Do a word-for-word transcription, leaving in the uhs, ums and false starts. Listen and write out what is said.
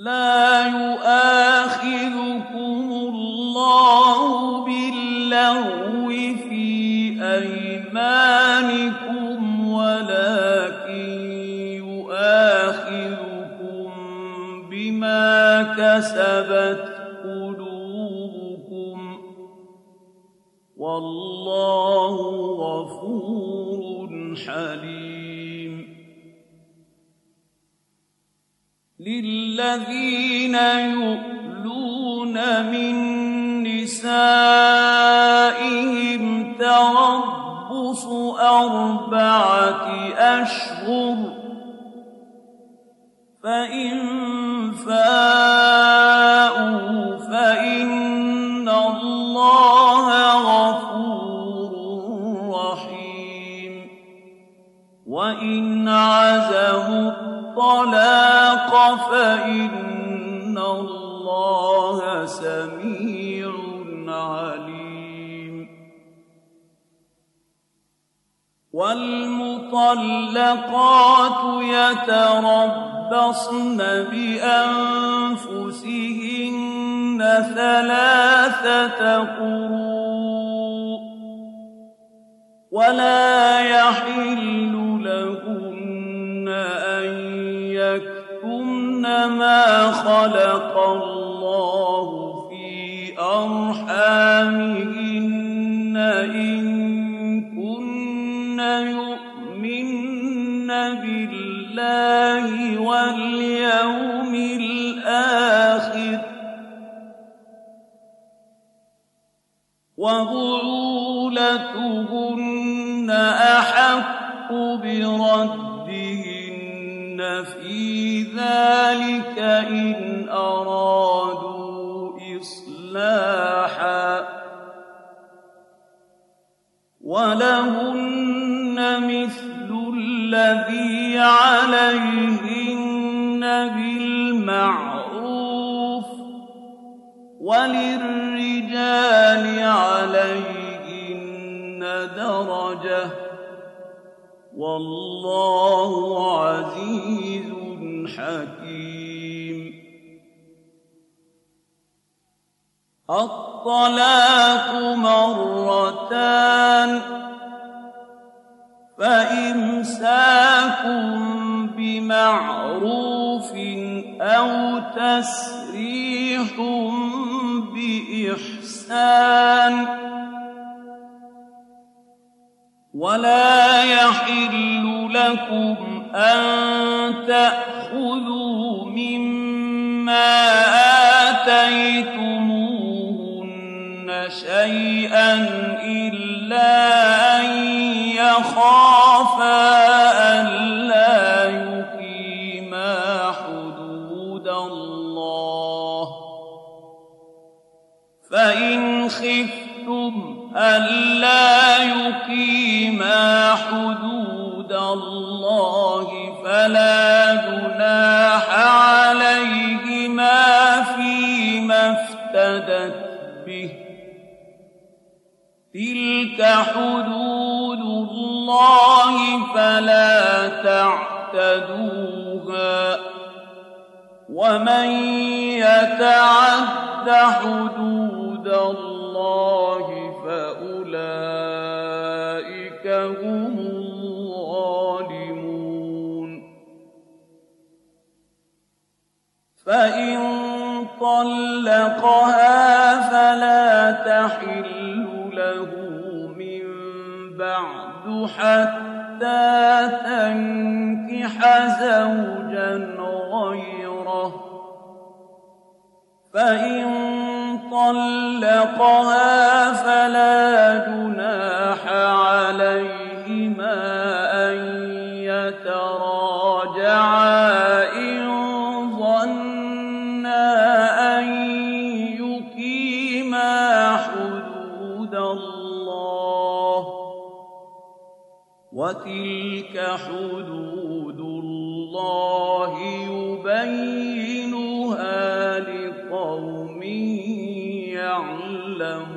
لا يؤاخذكم الله باللغو في أيمانكم ولكن يؤاخذكم بما كسبت قلوبكم والله غفور حليم. للذين يؤلون من نسائهم تربص أربعة أشهر فإن فاءوا فإن الله غفور رحيم. وإن عزموا الطلاق فإن الله سميع عليم. والمطلقات يتربصن بأنفسهن ثلاثة قروء ولا يحل لهن أن يكتمن ما خلق الله في أرحامهن إن كن يؤمن بالله واليوم الآخر وبعولتهن أحق بردهن في ذلك إن أرادوا إصلاحا ولهن مثل الذي عليهن بالمعروف وللرجال عليهن درجة والله عزيز حكيم. الطلاق مرتان فإمساك بمعروف أو تسريح بإحسان ولا يحل لكم أن تأخذوا مما آتيتموهن شيئا إلا أن يخافا ألا يقيما حدود الله فإن خفتم ألا يقيما حدود الله فلا جناح عليهما فيما افتدت به تلك حدود الله فلا تعتدوها ومن يتعد حدود الله فأولئك هم الظالمون. فإن طلقها فلا تحل له من بعد حتى تنكح زوجا غيره فإن طلقها فلا جناح عليهما أن يتراجعا إن ظنا أن يقيما حدود الله وتلك حدود الله يبينها لقوم يعلمون.